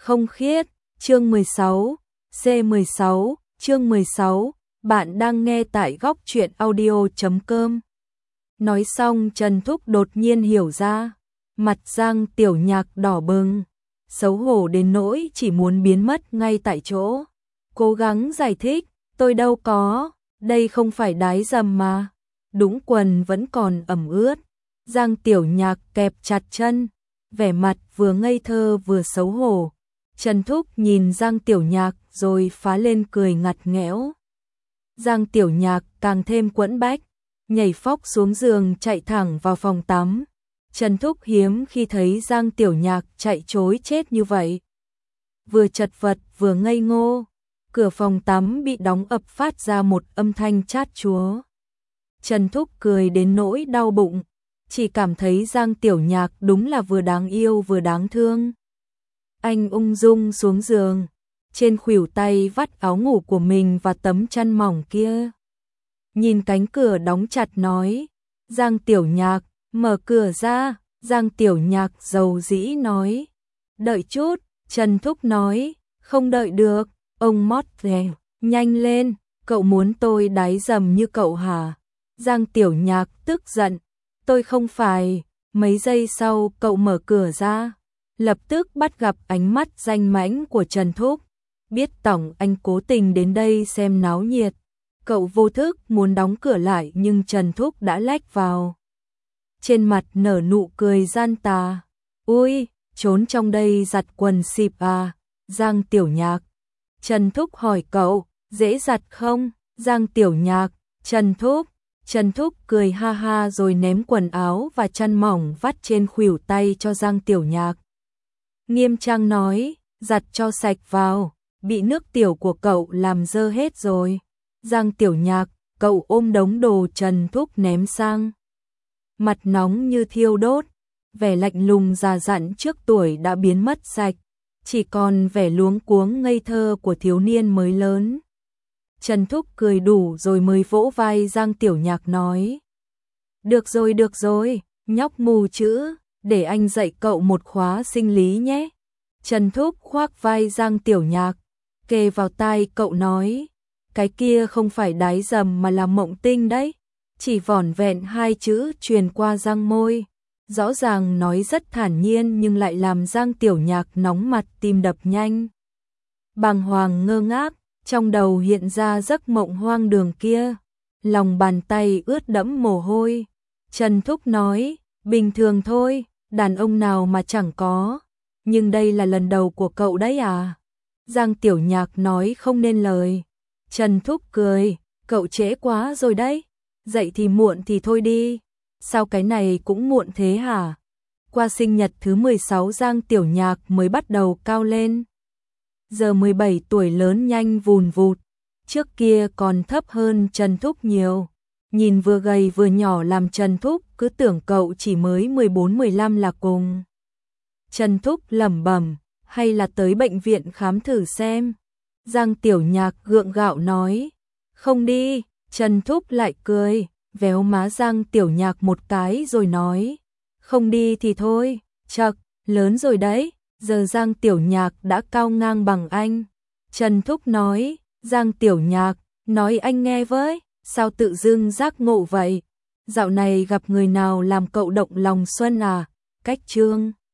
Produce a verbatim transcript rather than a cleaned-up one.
không khiết, chương mười sáu, C mười sáu, chương mười sáu, bạn đang nghe tại góc truyện audio chấm com. Nói xong Trần Thúc đột nhiên hiểu ra, mặt Giang Tiểu Nhạc đỏ bừng, xấu hổ đến nỗi chỉ muốn biến mất ngay tại chỗ. Cố gắng giải thích, tôi đâu có, đây không phải đái dầm mà. Đúng, quần vẫn còn ẩm ướt. Giang Tiểu Nhạc kẹp chặt chân, vẻ mặt vừa ngây thơ vừa xấu hổ. Trần Thúc nhìn Giang Tiểu Nhạc rồi phá lên cười ngặt nghẽo. Giang Tiểu Nhạc càng thêm quẫn bách, nhảy phóc xuống giường chạy thẳng vào phòng tắm. Trần Thúc hiếm khi thấy Giang Tiểu Nhạc chạy trối chết như vậy. Vừa chật vật vừa ngây ngô, cửa phòng tắm bị đóng ập phát ra một âm thanh chát chúa. Trần Thúc cười đến nỗi đau bụng, chỉ cảm thấy Giang Tiểu Nhạc đúng là vừa đáng yêu vừa đáng thương. Anh ung dung xuống giường, trên khuỷu tay vắt áo ngủ của mình và tấm chăn mỏng kia. Nhìn cánh cửa đóng chặt nói, Giang Tiểu Nhạc, mở cửa ra. Giang Tiểu Nhạc dầu dĩ nói, đợi chút. Trần Thúc nói, không đợi được, ông mót rè, nhanh lên, cậu muốn tôi đái dầm như cậu hả? Giang Tiểu Nhạc tức giận, tôi không phải. Mấy giây sau cậu mở cửa ra, lập tức bắt gặp ánh mắt danh mãnh của Trần Thúc. Biết tổng anh cố tình đến đây xem náo nhiệt, cậu vô thức muốn đóng cửa lại nhưng Trần Thúc đã lách vào. Trên mặt nở nụ cười gian tà, ui, trốn trong đây giặt quần xịp à? Giang Tiểu Nhạc. Trần Thúc hỏi cậu, dễ giặt không? Giang Tiểu Nhạc, Trần Thúc. Trần Thúc cười ha ha rồi ném quần áo và chăn mỏng vắt trên khuỷu tay cho Giang Tiểu Nhạc. Nghiêm trang nói, giặt cho sạch vào, bị nước tiểu của cậu làm dơ hết rồi. Giang Tiểu Nhạc, cậu ôm đống đồ Trần Thúc ném sang. Mặt nóng như thiêu đốt, vẻ lạnh lùng già dặn trước tuổi đã biến mất sạch, chỉ còn vẻ luống cuống ngây thơ của thiếu niên mới lớn. Trần Thúc cười đủ rồi mới vỗ vai Giang Tiểu Nhạc nói, được rồi được rồi, nhóc mù chữ, để anh dạy cậu một khóa sinh lý nhé. Trần Thúc khoác vai Giang Tiểu Nhạc, kề vào tai cậu nói, cái kia không phải đái dầm mà là mộng tinh đấy. Chỉ vỏn vẹn hai chữ truyền qua răng môi, rõ ràng nói rất thản nhiên nhưng lại làm Giang Tiểu Nhạc nóng mặt tim đập nhanh. Bàng hoàng ngơ ngác, trong đầu hiện ra giấc mộng hoang đường kia, lòng bàn tay ướt đẫm mồ hôi. Trần Thúc nói, bình thường thôi, đàn ông nào mà chẳng có, nhưng đây là lần đầu của cậu đấy à? Giang Tiểu Nhạc nói không nên lời. Trần Thúc cười, cậu trễ quá rồi đấy, dậy thì muộn thì thôi đi, sao cái này cũng muộn thế hả? Qua sinh nhật thứ mười sáu Giang Tiểu Nhạc mới bắt đầu cao lên. Giờ mười bảy tuổi lớn nhanh vùn vụt, trước kia còn thấp hơn Trần Thúc nhiều. Nhìn vừa gầy vừa nhỏ làm Trần Thúc cứ tưởng cậu chỉ mới mười bốn mười lăm là cùng. Trần Thúc lẩm bẩm, hay là tới bệnh viện khám thử xem. Giang Tiểu Nhạc gượng gạo nói, không đi. Trần Thúc lại cười, véo má Giang Tiểu Nhạc một cái rồi nói, không đi thì thôi, chậc, lớn rồi đấy, giờ Giang Tiểu Nhạc đã cao ngang bằng anh. Trần Thúc nói, Giang Tiểu Nhạc, nói anh nghe với, sao tự dưng giác ngộ vậy? Dạo này gặp người nào làm cậu động lòng xuân à? Cách chương